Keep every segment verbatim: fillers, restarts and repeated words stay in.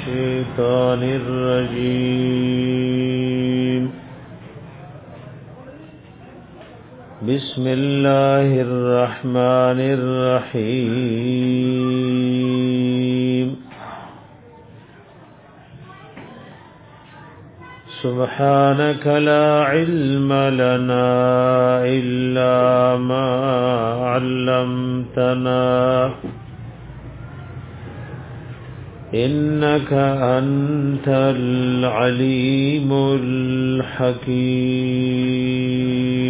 الشيطان الرجيم بسم الله الرحمن الرحيم سبحانك لا علم لنا إلا ما علمتنا إنك أنت العليم الحكيم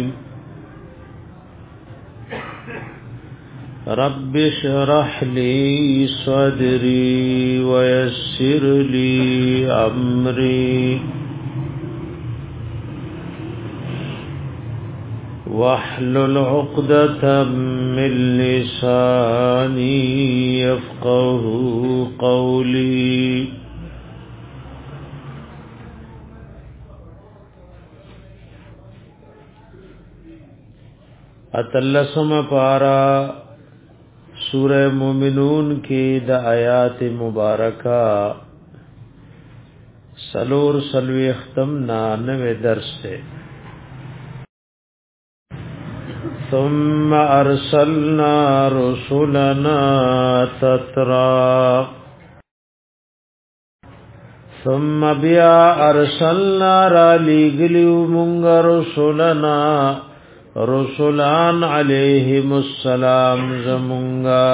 رب اشرح لي صدري ويسر لي أمري واحلل عقدة من لساني يفقه قولي اتلسم پارا سورہ مومنون کی دا آیات مبارکہ سلور سلوی اختم نانوے درس سے ثم ارسلنا رسلنا تترا ثم بیا ارسلنا را لگلیو منگ رسلنا رسولان علیہم السلام زمونگا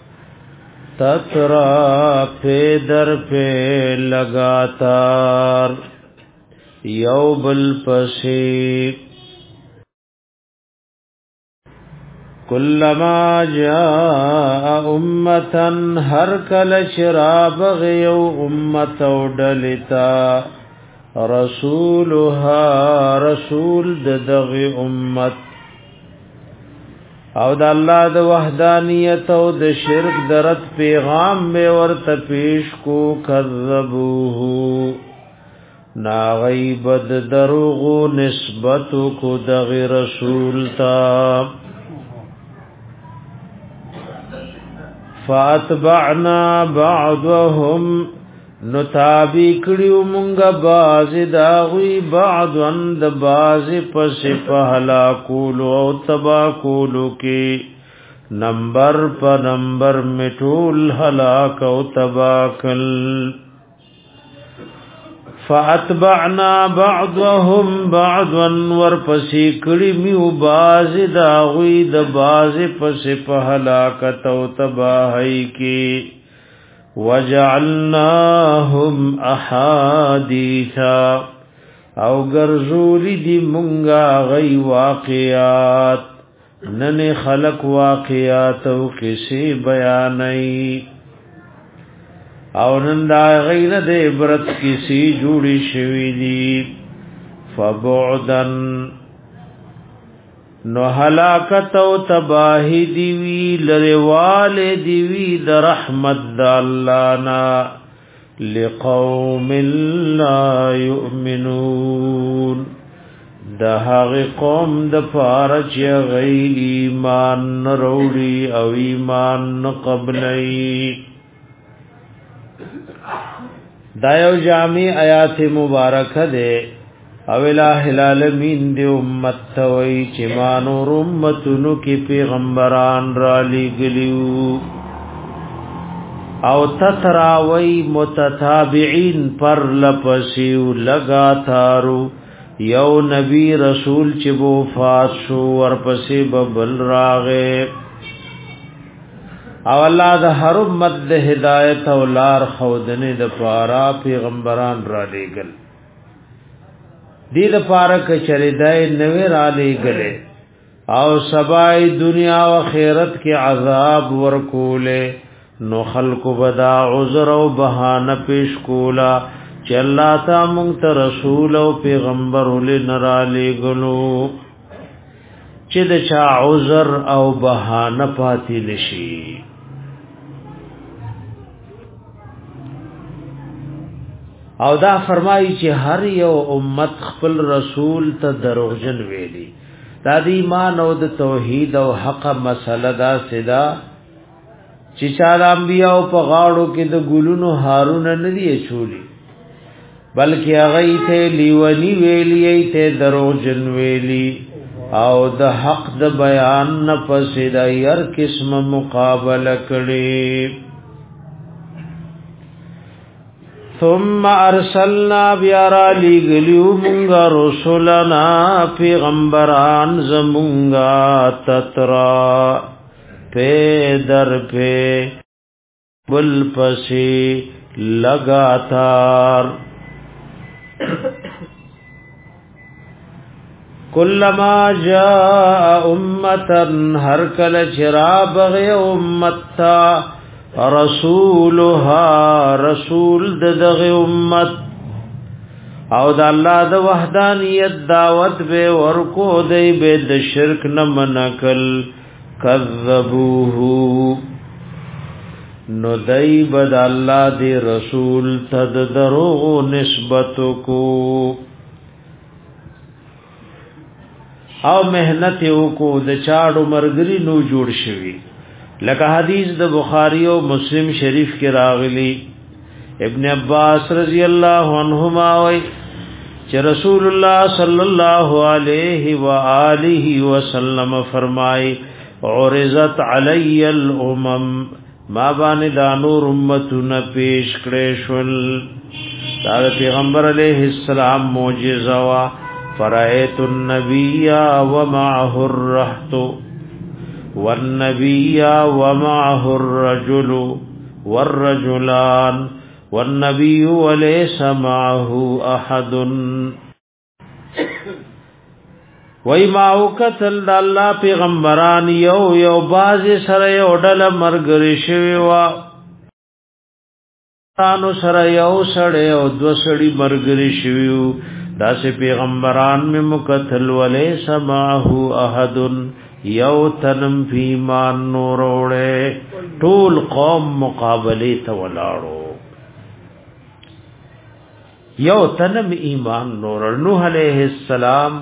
تترا پی در پی لگاتار یو بل پسی کلما جاء امتا ہر کل شراب غیو امتا ڈلتا رسولها رسول دغ امت او د الله د وحدانیت او د شرک درت پیغام به ورته پیش کو کذبوه نا غیبد دروغ نسبت کو دغ رسول تا فاتبعنا بعضهم نتابی کړیو مونږه باز داوی بعض اند باز پس په هلا کولو او تبا کولو کې نمبر په نمبر مټول هلاک او تباکل فاتبعنا بعضهم بعضا ورپسې کړي میو باز داوی د باز پس په هلاکت او تباہی کې وجعلناهم احادیثا او گرزولی دی منگا غی واقعات نن خلق واقعات او کسی بیانی او نن دا غین د عبرت کسی جوړی شوی دی فبعدن نو هلاکت او تباہی دیوی لروال دیوی د رحمت د الله نا لقوم لا یؤمنون د هغه قوم د فارج غی ایمان وروړي او ایمان قبلای دا یو جامع آیات مبارکه ده او الہ العالمین دی امت توئی چمانو رمتنو کی پیغمبران را لگلیو او تتراوی متتابعین پر لپسیو لگاتارو یو نبی رسول چبو فات شو ورپسی ببل راغے او اللہ دا ہر امت دا ہدایت او لار خودنی دا پارا پیغمبران را لگل دی د پارک چریدای نوې را لګلې او سبای دنیا او آخرت کې عذاب ورکولې نو خلق بدا عذر او بهانه پیش کولا چې الله تا مونږ ته رسول او پیغمبر ولې نرا لګلو چې د چا عذر او بهانه پاتې نشي او دا فرمایي چې هر یو امت خپل رسول ته دروغجن ویلي دا د ایمان او د توحید او حق مسله دا سدا چې چا د انبیاء په غاړو کې د ګلونو هارونه نه دی چولی بلکې هغه ته لیونی ویلی ته دروژن ویلی او د حق د بیان نه پسې د هر قسم مقابله کړي. ثم ارسلنا بیارا لګلیو مونږه رسولنا پیغمبران زمونږه تترا په در په بل پسې لگاتار کلما جاء امتن هر کل چراب غی امتا رسولها رسول دغه امت او د الله د وحدانیت دعوت به ورکو دی به د شرک نه منکل کذبوه نو دای بد الله دی رسول تد دروغ نسبت کو او محنت کو د چاړو مرګري نو جوړ شوی لکه حدیث د بخاری او مسلم شریف کې راغلی ابن عباس رضی الله عنهما وای چې رسول الله صلی الله علیه و آله وسلم فرمای عرضت علی الامم ما باندې د نور امتونه پیش کړې شول دا پیغمبر علیه السلام معجزه وا فرایت النبی ومعه الرهط والنبي ومعه الرجل والرجلان والنبي وليس معه احد وای ما وکتل د الله پیغمبران یو یو باز سره یو ډله مرګري شوی وا تاسو سره یو سره او دو سړي مرګري شوی داسې پیغمبران می مکتل وليس معه احد یو تنم فی مان نوروڑے ټول قوم مقابله ته ولاړو یو تنم ایمان نور نوح علیہ السلام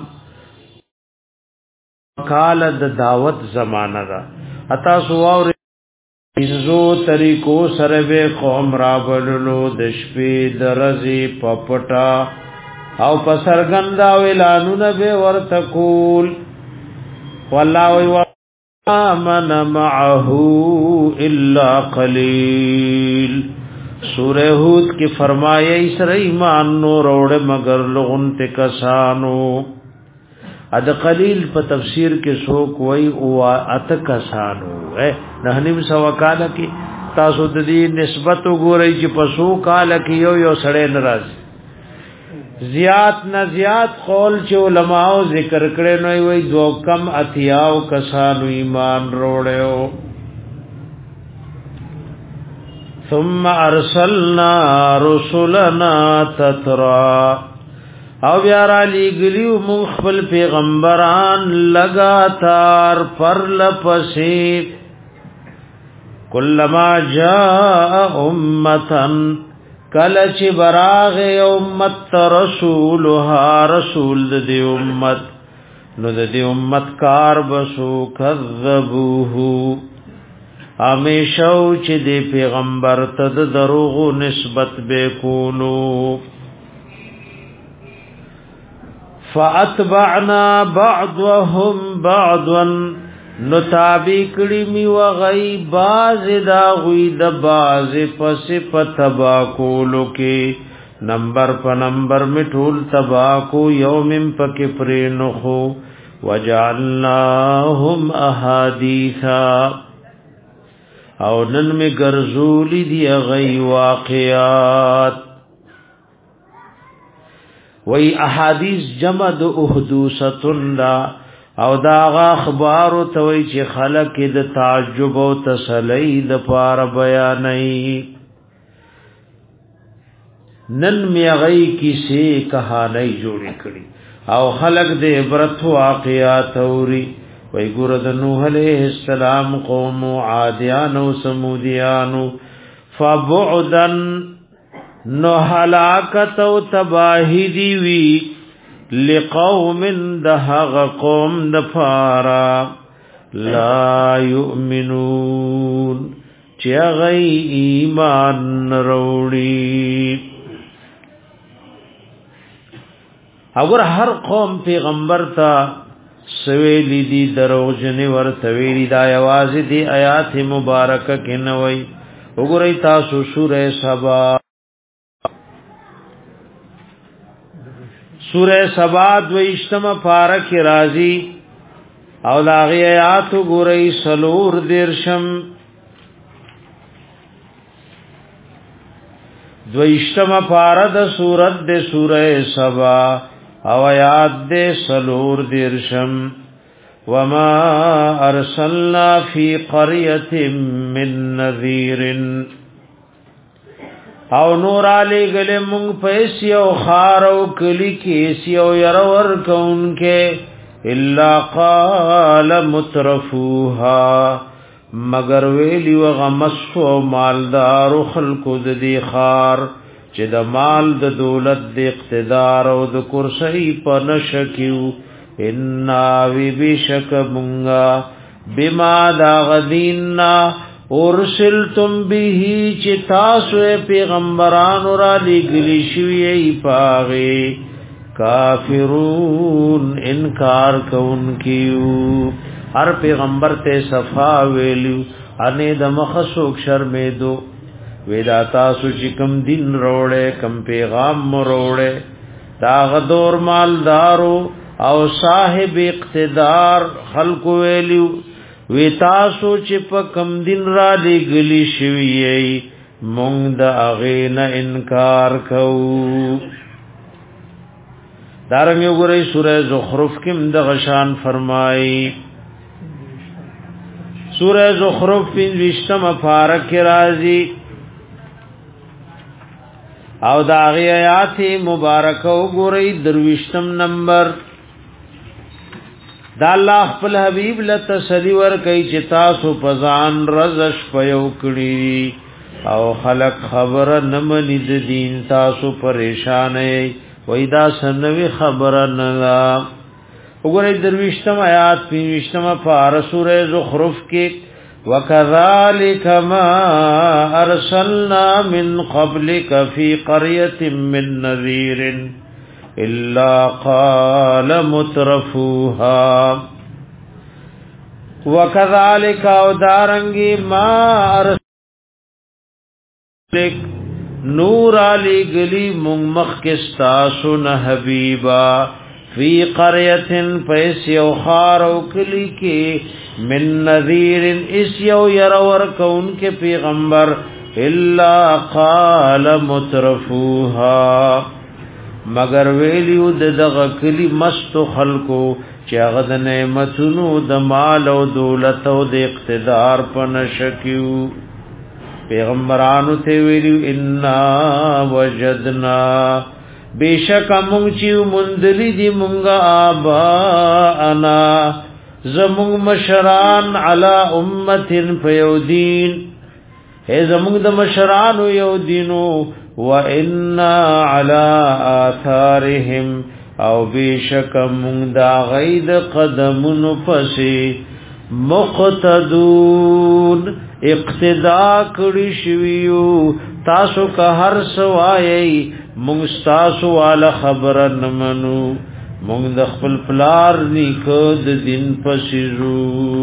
کال د دعوت زمانہ دا اتا سواور انزو طریقو سره به قوم را بللو د شپې درزي پپټا او پسرګندا ویلانو به ورته کول والله وآمن معه الا قلیل سورہ ہود کی فرمایا اس ایمان نو روڑ مگر لغن تکسانو اد قلیل په تفسیر کې سو کوئی او ات کسانو ہے نحنیم سو کال کې تاسو د دې نسبت وګورئ چې په سو کال کې یو یو سړی ناراض زیات نه زیات قول چې علماء ذکر کړي نو وي دو کم اتیاو کسانو ایمان وروړو ثم ارسلنا رسلنا تترا او بیا را لګلیو مون خپل پیغمبران لگاتار پر لپسې کلما جاء امتن کله چې براغ امت رسولها رسول د دې امت نو د دې امت کار بسو کذبوه همیشو چې د پیغمبر ته د دروغ نسبت به کولو فاتبعنا بعضهم بعضا نتابی کړي می وغي باز دا غوي د باز پس پتبا کولو کې نمبر په نمبر می ټول تبا کو یوم پک پرې نخو وجعلناهم احادیثا او نن می ګرځولې دی غي واقعات وی احادیث جمع د احدوثتن دا او دا غا اخبار توي چې خلق د تعجب او تسلی د پار بیانې نن میغی کیسه کہانی جوړی کړي او خلق د عبرت واقعات اوري وی ګور د نوح علیہ السلام قوم عادیان او سمودیان فبعدن نو هلاکت او تباہی دی وی لقوم دهغ قوم دفارا لا يؤمنون چې غي ایمان وروړي. اگر هر قوم پیغمبر تا سویلی دی دروغجن ورته ویلی دا आवाज دی آیات مبارکه کې نوې وګورئ تاسو سورې سبا سورہ سبا دویشتم پارک رازی او داغی آیات گوری سلور درشم دویشتم پارد سورت دے سورہ سبا او آیات دے سلور درشم وما ارسلنا فی قریت من نذیر او نور علی گلے مونگ پیسی او خارو کلی کیسی او یرور کونکے الا قال مترفوها مگر ویلی و غمسو او مالدار خلق دی خار چې د مال د دولت د اقتدار او د کرسی په نشکیو ان وی بشک مونگا بما دا غدیننا ارسلتم به چې تاسو پیغمبران را لګلی شوی پاغه کافرون انکار کوونکیو هر پیغمبر ته صفا ویلو انې د مخسوک شرمېدو ودا تاسو چې کم دین وروړې کم پیغام وروړې دا غدور مالدارو او صاحب اقتدار خلق ویلو وی تاسو چې په کم دین را لګلی شوی مونږ د هغه نه انکار کوو. دارنګ وګورئ سورہ زخرف کې د غشان فرمایي سورہ زخرف پنځم پارک راځي او دا هغه آیات مبارکه وګورئ درویشتم نمبر. دا الله خپل حبیب له تسلی ور کوي چې تاسو پزان رزش پيو کړی او خلق خبر نه مني د دین تاسو پریشان یې وای دا سنوي خبر نه لا وګورئ درويشتم آیات پنځم پار سورې زخرف کې وکذالک ما ارسلنا من قبلک فی قريه من نذیر الا قال مترفوها وكذلك ودارنگی ما ارسلک نور علی گلی مخ کستا سن حبیبا فی قریت پیس یو خار او کلی کی من نذیر اس یو یرور کون کے پیغمبر الا قال مترفوها مگر ویلیو د دغه کلی مست خلقو چې هغه د نعمتونو د مال او دولت او د اقتدار په نشکیو پیغمبرانو ته ویلیو ان وجدنا بیشک موږ چې مندلی دی مونږه آبا انا زموږ مشران علی امه فیودین هي زموږ د مشرانو یو دینو وَإِنَّا عَلَىٰ آثَارِهِمْ او بیشک مونږ دا غید قدمون پسې مقتدون اقتدا کړی شویو تاسو که هر سوای مونږ تاسو والا خبر نه منو مونږ د خپل پلار نیکو د دین پسې رو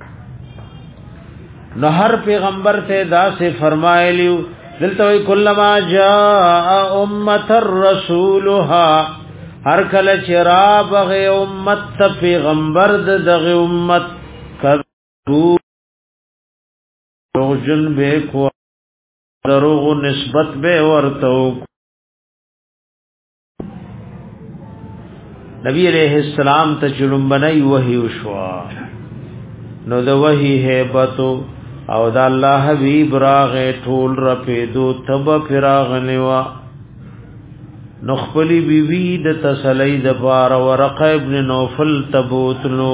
نو هر پیغمبر ته دا سے فرمایلیو دلته وی کلمہ جاء امه الرسولها هر کله چرا بغه امت ته پیغمبر دغه امت کذو روجن به کو دروغ نسبت به ورتو نبی علیہ السلام ته جلم بنای وحی وشوا نو د وحی hebatو او دا الله حبیب راغه ټول را پیدو تب فراغنوا نخپلی بیوی د تسلی د بار ورقه ابن نوفل تبوتلو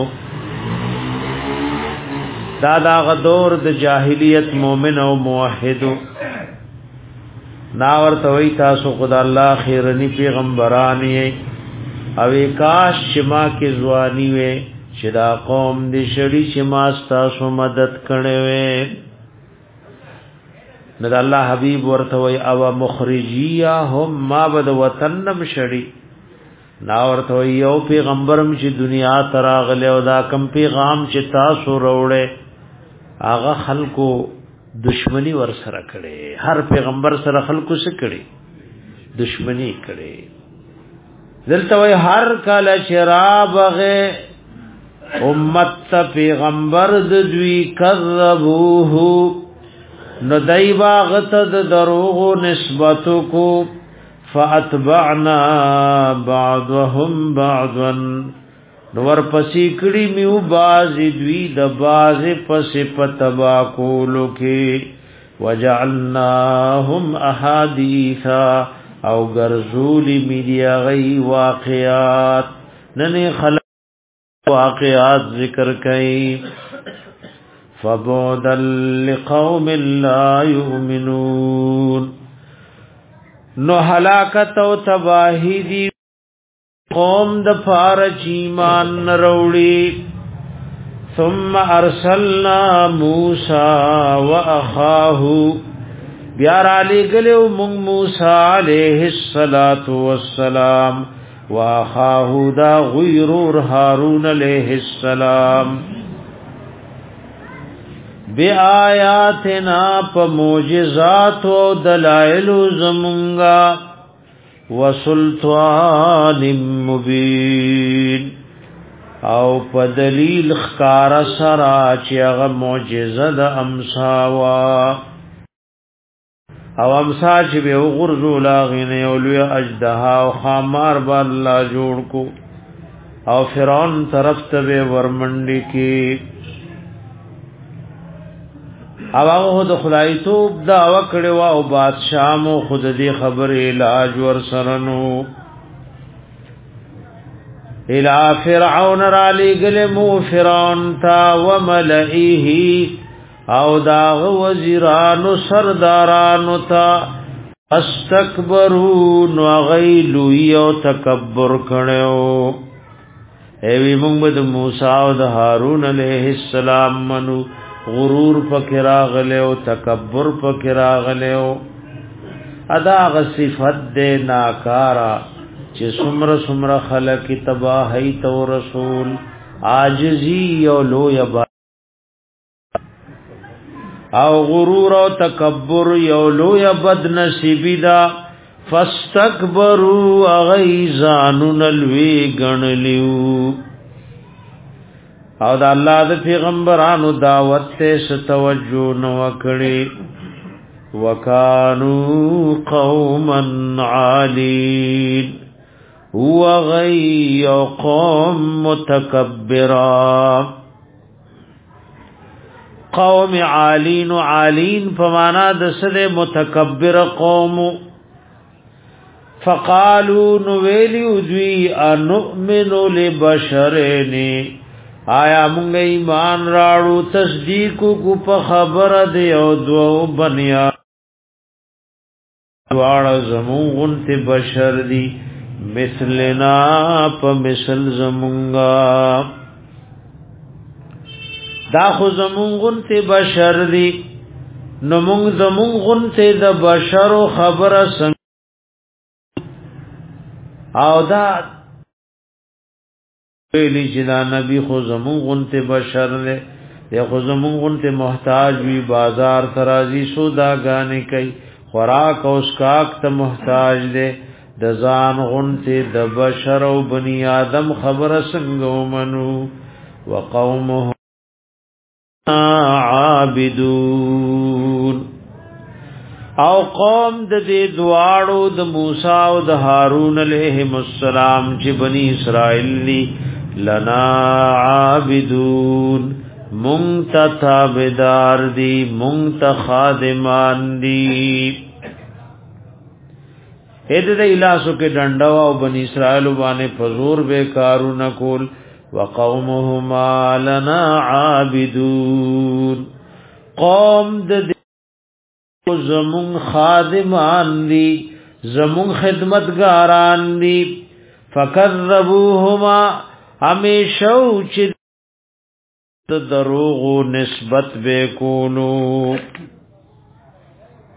دا دا غدور د جاهلیت مومن او موحد نا ورته وی تاسو خدای الله خیرنی پیغمبرانی او کاش شما کې زوانی وې چې دا قوم دې شړی چې ما تاسو مدد کړي وې ند الله حبيب ورته وي او مخرجيا هم ما بد وطنم شړي نا ورته وي یو پیغمبرم چې دنیا تراغله او دا کم پیغام چې تاسو وروړي هغه خلکو دشمنی ور سره کړي هر پیغمبر سره خلکو سره کړي دشمنی کړي دلته وي هر کله شرابغه امت پیغمبر د دوی کذبوه نو دایبا غتد دروغ نسبت کو فاتبعنا بعضهم بعضا نور پسی کړي میو باز دوی د باز پس پتبا کولو کې وجعلناهم احاديثا او غرزول میډیا غي واقعات نن خلق واقعات ذکر کئ فبعدا لقوم لا يؤمنون نو هلاکت او تباہی دی قوم د فارچ ایمان نروڑی ثم ارسلنا موسى واخاه بیار علی گلیو مون موسی علیہ الصلات والسلام واخاه دا غیرور هارون علیہ السلام بی آیاتنا پا موجزات و دلائل زمونگا وسلطان مبین او پا دلیل خکار سرا چی اغا موجزد امساوا او امسا چی بے غرزو لاغین اولوی اجدہا و خامار با اللہ جوڑ کو او فرعون طرف تبے ورمنڈی کی او هغه د خدای توب دا وکړو او بادشاہ مو خود دې خبر علاج ور سرنو الى فرعون را لګل مو فرعون تا وملئه او دا وزیرانو سردارانو تا استكبروا وغیلوا یو تکبر کړو ایوی موږ د موسی او د هارون علیہ السلام منو غرور پکرا غلیو تکبر پکرا غلیو ادا غ صفت دے ناکارا چې سمر سمر خلق تباہی تو رسول عاجزی او لو یبا او غرور او تکبر یو لو یبد نصیبی دا فاستکبروا غیزانن الوی گنلیو او دا الله د پیغمبرانو دعوت ته ستوجو نو کړي وکانو قوما عالین هو غی قوم متکبرا قوم عالین عالین فمانا د سره متکبر قوم فقالوا نویلی دوی انؤمن لبشرین آیا مونږ ایمان راړو تصدیق کو په خبره دی او دو بنیا واړه زمون ته بشر دی مثلنا په مثل زمونږه دا خو زمون ته بشر دی نو مونږ زمون ته د بشرو خبره څنګه او دا ویلی چې دا نبی خو زمون غنته بشر له یا خو زمون غنته محتاج وی بازار ترازی سودا غانې کوي خوراک او اسکاک ته محتاج دی د ځان غنته د بشر او بنی آدم خبر څنګه ومنو وقومه عابدون او قوم د دې دواړو د موسی او د هارون علیهم السلام چې بنی اسرائیل ني لنا عابدون منتتابدار دی منتخادمان دی اې د الاسو کې ډنډوا او بنی اسرائیل باندې فزور به کارونه کول وقومهما لنا عابدون قوم د زمون خادمان دی زمون خدمتگاران دی فکذبوهما همیشو چې دروغ نسبت به کولو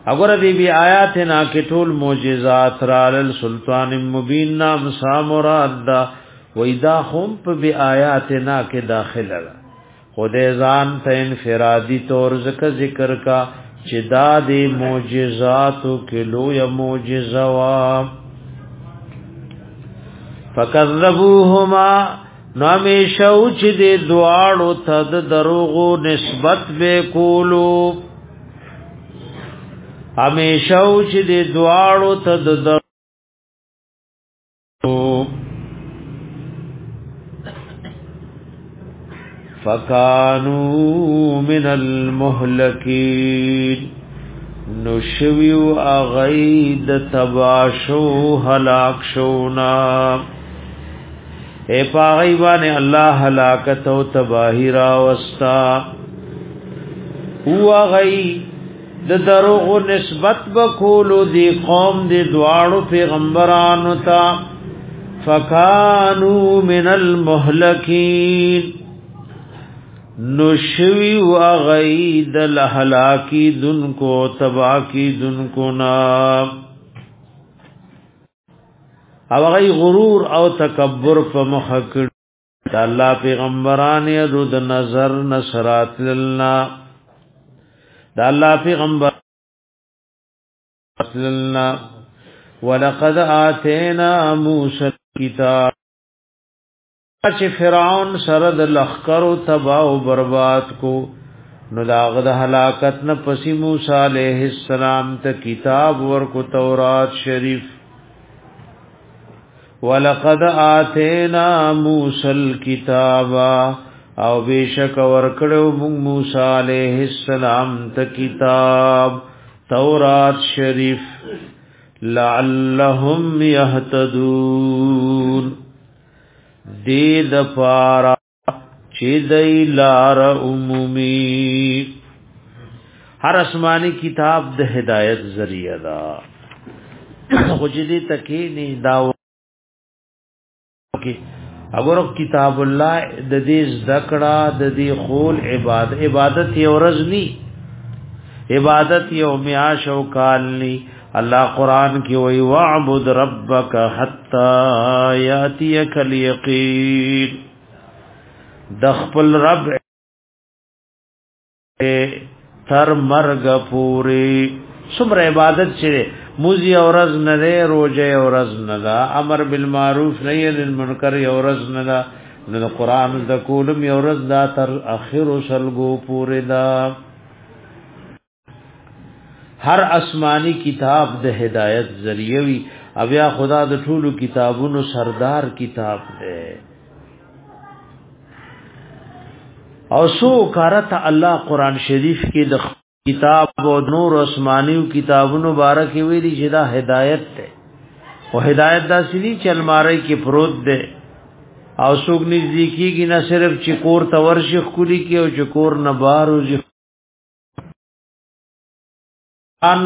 اگر دی بی آیاتنا کی ټول معجزات رال سلطان مبین نام سامراد دا ویدا هم په بی آیاتنا کې داخله خدای ځان ته انفرادی طور ذکر ذکر کا چې دا دی معجزاتو کې لوی معجزه وا فکذبوهما نامیشو چې دی دواړو ته دروغو نسبت به کولو همیشو چې دی دواړو ته د فکانو من المهلکین نشویو اغید تباشو هلاک شونا اے پاغیبان اللہ ہلاکت و تباہی راوستا او اغید د دروغ نسبت بکولو دی قوم دی دوارو پیغمبرانو تا فکانو من المهلکین نشوی و اغید لحلاکی دن کو تباکی دن کو نام او غی غرور او تکبر پا مخکر تا اللہ پیغمبرانی ادو د نظر نصرات للنا دا اللہ پیغمبر للنا ولقد آتینا موسی الکتاب چې فرعون سره د لخر او تباہ او برباد کو نو داغ د هلاکت نه پسی موسی علیہ السلام ته کتاب ورکو تورات شریف ولقد آتینا موسی الکتاب او بیشک ورکړو موږ موسی علیہ السلام ته کتاب تورات شریف لعلهم يهتدون دې د پارا چې دای لار عمومي هر آسمانی کتاب د هدایت ذریعہ دا خو دې تکي نه دا کې اگر کتاب الله د دې ذکرہ د دې خول عبادت عبادت یو رزنی عبادت یو میاش او کالنی اللہ قرآن کی وی وعبد ربک حتی یاتیک الیقین دخپل رب تر مرگ پوری سمر عبادت چرے موزی اورز نده روجه اورز نده امر بالمعروف نهی عن المنکر اورز نده نده قرآن دکولم اورز دا تر اخر سلگو پوری دا ہر آسمانی کتاب د ہدایت ذریعہ او یا خدا د ټولو کتابونو سردار کتاب دے او سو کارت الله قرآن شریف کې د کتاب او نور آسمانی کتابونو بارک ویلي چې دا ہدایت ده او ہدایت دا سړي چې الماری کې پروت ده او څوک نزدیکیږي نه صرف چې کور تورشخ کلی کې او چې کور نه بارو ان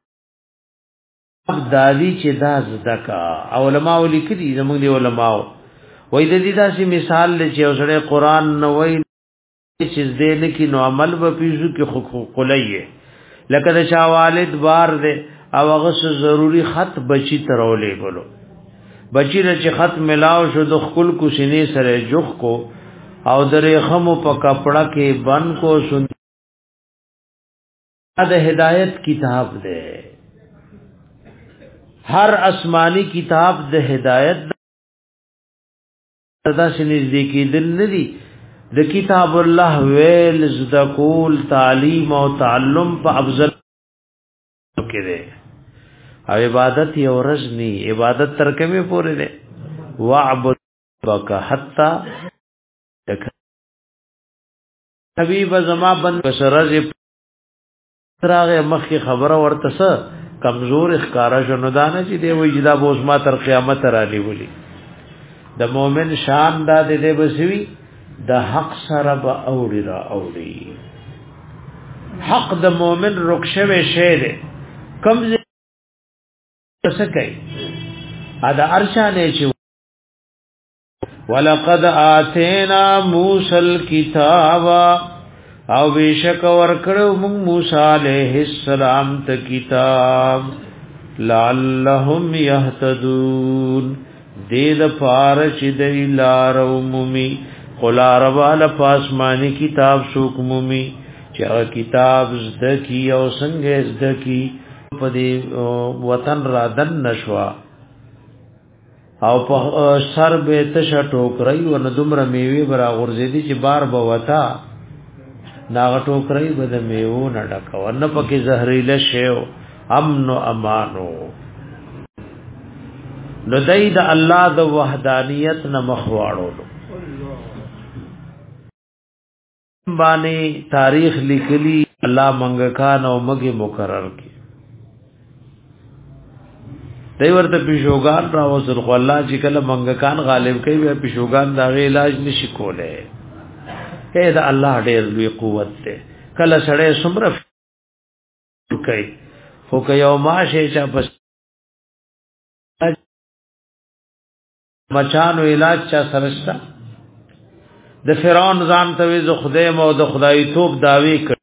دادی چې دا زدکا علماء لیکلي زموږ دی علماء وای د دې داسې مثال لچې اوسړه قران نو وای چې دې نه کې نو عمل به پیژو کې حقوق لایې لکه د چا والد بار دې او هغه ضروری خط بچی ترولې بولو بچی نه چې خط ملاو شو د خپل کو سینې سره جوخ کو او درې خمو په کپڑا کې بن کو سن دا ہدایت کتاب دے ہر آسمانی کتاب د ہدایت دا سنزدی کی دل ندی د کتاب الله ویل زدکول تعلیم او تعلم په افضل کې دے او عبادت یو رزنی عبادت ترکمه پورې دے وعبد بک حتا حبیب زما بند بشرز تراغه مخی خبره ورته څه کمزور اخکارا شنو دانه چې دی وی جدا بوس ما تر قیامت را نیولی د مؤمن شان دا د دې بسوی د حق سره به اوړي را اوړي حق د مؤمن رخصه شه ده کم څه کوي ادا ارشانه چې ولقد آتینا موسی الکتاب او بیشک ورکړو موږ موسی علیہ السلام ته کتاب لعلهم يهتدون دې د فارچ دی لارو مومي قلار والا پاسمانی کتاب سوک مومي چې کتاب زدکی او څنګه زدکی په دې وطن را دن نشوا او په سر به تش ټوکرای و نه دومره میوي برا غورځېدي چې بار به وتا ناغ ټوکرای به د میوو نه ډکو نه پکې زهريله شیو امن و امانو نو دای د الله د وحدانیت نه مخواړو باندې تاریخ لیکلی الله منګکان او مګي مقرر کی دای ورته پښوغان را وصل خو الله چې کله منګکان غالب کوي به پښوغان دا غي علاج نشي کوله اے دا الله ډېر لوی قوت ده کله سړی سمره کوي خو که یو ماشه چا پس مچانو علاج چا سرشتا د فرعون ځان ته وی زه خدای مو د خدای توپ داوی کړ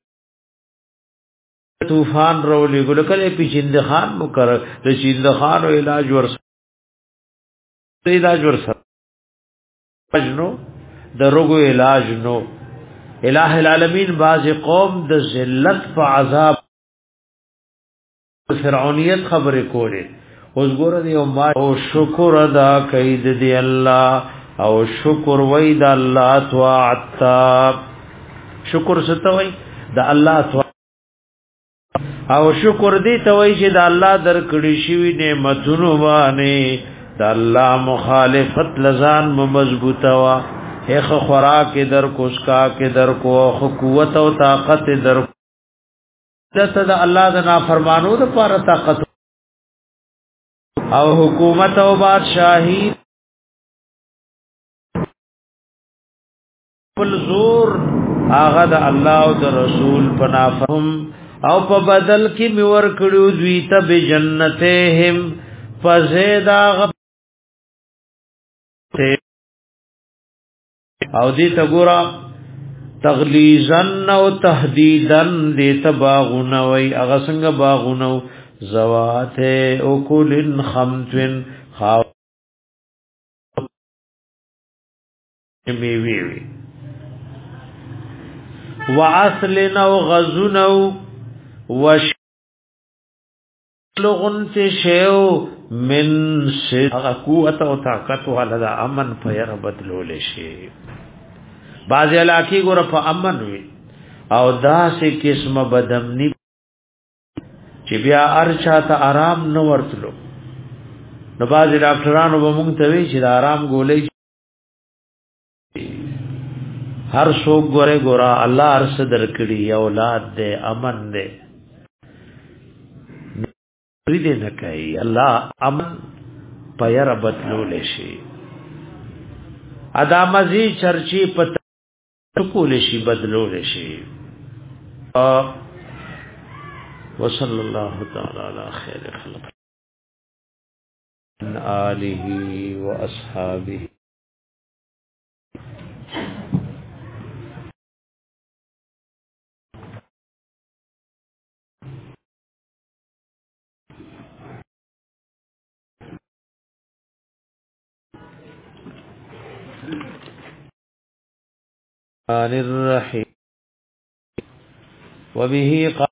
طوفان رولې ګل کله پیچند خان مقرر د چیند خان او علاج ور علاج ور پجنو د روغو علاج نو الہ العالمین باز قوم د ذلت په عذاب فرعونیت خبره کوله اوس ګور دی او ما او شکر ادا کید دی الله او شکر وای د الله توعتا شکر ستوي د الله تو او شکر دی ته وای چې د الله درکړي شوی نعمتونو باندې د الله مخالفت لزان مضبوطه وا هغه خوراک در کو اسکا کې در کو خو قوت او طاقت در دته د الله د نافرمانو د پر طاقت او حکومت او بادشاہي بل زور هغه د الله او د رسول پنافهم او په بدل کې میور کړو دوی ته به جنتهم فزیدا او دې ته ګورا تغلیظن او تهدیدن دې ته باغونه وای هغه څنګه باغونه زوات او کلن خمتن خاو می وی وی واصل او غزن او وش لغن ته شیو من ش هغه قوت او طاقت ولدا امن فیر بدلول شي بعض علاقی ګور په امن وي او داسې قسمه بدمنی چې بیا ارچا ته آرام نه ورتلو نو بعض ډاکټرانو به مونږ ته وی چې د آرام ګولې هر څوک ګوره ګورا الله ارس درکړي اولاد دې امن دې دې نه کوي الله امن پیر بدلول شي ادا مزي چرچی پت کول شي بدلول شي وصلى الله تعالى على خير خلق من آله واصحابه الرحيم وبه